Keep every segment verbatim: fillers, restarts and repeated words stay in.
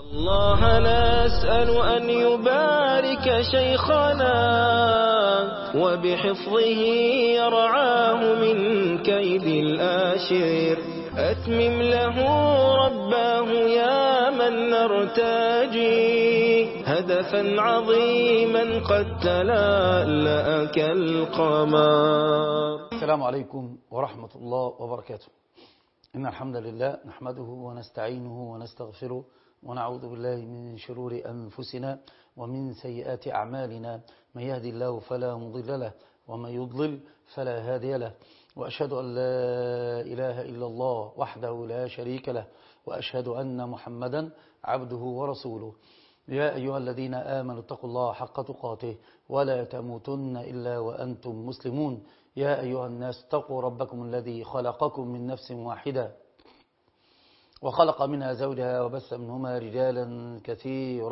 الله نسأل أن يبارك شيخنا وبحفظه يرعاه من كيد الآشر. أتمم له رباه يا من نرتجي هدفا عظيما قد تلألأ كالقمر. السلام عليكم ورحمة الله وبركاته. إن الحمد لله نحمده ونستعينه ونستغفره ونعوذ بالله من شرور أنفسنا ومن سيئات أعمالنا. من يهدي الله فلا مضل له ومن يضلل فلا هادي له، وأشهد أن لا إله إلا الله وحده لا شريك له، وأشهد أن محمدا عبده ورسوله. يا أيها الذين آمنوا اتقوا الله حق تقاته ولا تموتن إلا وأنتم مسلمون. يا أيها الناس اتقوا ربكم الذي خلقكم من نفس واحدة وخلق منها زوجها وبث منهما رجالا كثيرا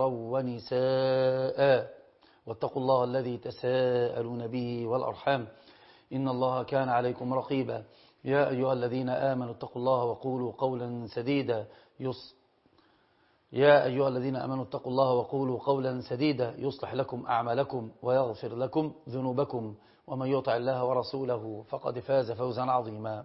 ونساء، واتقوا الله الذي تساءلون به والأرحام إن الله كان عليكم رقيبا. يا أيها الذين آمنوا اتقوا الله وقولوا قولا سديدا يص يا أيها الذين آمنوا اتقوا الله وقولوا قولا سديدا يصلح لكم أعمالكم ويغفر لكم ذنوبكم، ومن يطع الله ورسوله فقد فاز فوزا عظيما.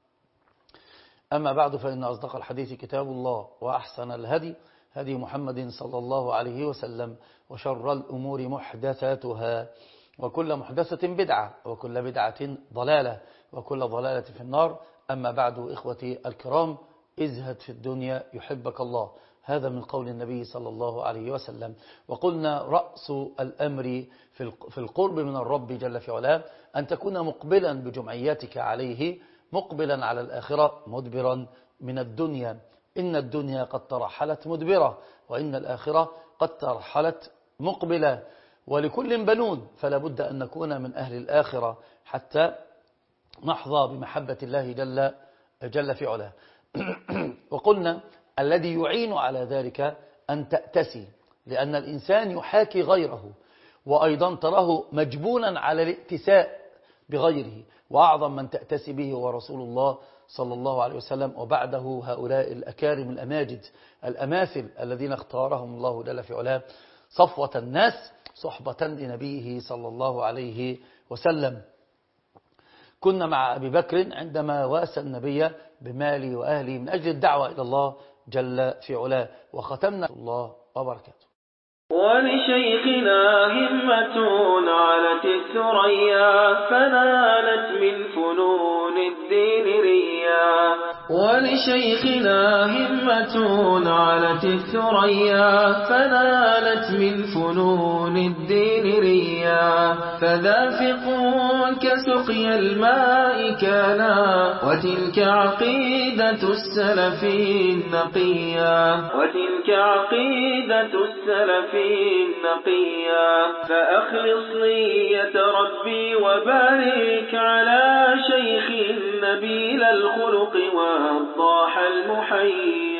أما بعد، فإن أصدق الحديث كتاب الله، وأحسن الهدي هدي محمد صلى الله عليه وسلم، وشر الأمور محدثاتها، وكل محدثة بدعة، وكل بدعة ضلالة، وكل ضلالة في النار. أما بعد، إخوتي الكرام، ازهد في الدنيا يحبك الله، هذا من قول النبي صلى الله عليه وسلم. وقلنا رأس الأمر في القرب من الرب جل في علاه أن تكون مقبلا بجمعيتك عليه، مقبلا على الآخرة، مدبرا من الدنيا. إن الدنيا قد ترحلت مدبرة، وإن الآخرة قد ترحلت مقبلة، ولكل بنون، فلا بد أن نكون من أهل الآخرة حتى نحظى بمحبة الله جل, جل في علاه. وقلنا الذي يعين على ذلك أن تأتسي، لأن الإنسان يحاكي غيره، وأيضا تراه مجبونا على الائتساء بغيره، وأعظم من تأتسي به هو رسول الله صلى الله عليه وسلم، وبعده هؤلاء الأكارم الأماجد الأماثل الذين اختارهم الله جل في علاه صفوة الناس صحبة لنبيه صلى الله عليه وسلم. كنا مع أبي بكر عندما واسى النبي بماله وأهله من أجل الدعوة إلى الله جل في علاه، وختمنا الله وبركاته. ولشيخنا همة علت الثريا فنالت من فنون الدين ريا. ولشيخنا همة علت الثريا فنالت من فنون الدين ريا. فذا فقه كسقي الماء كانا، وتلك عقيدة السلف النقيا. وتلك عقيدة السلف النقيا. فأخلص نية ربي وبارك على شيخ نبيل الخلق والضاح المحيي.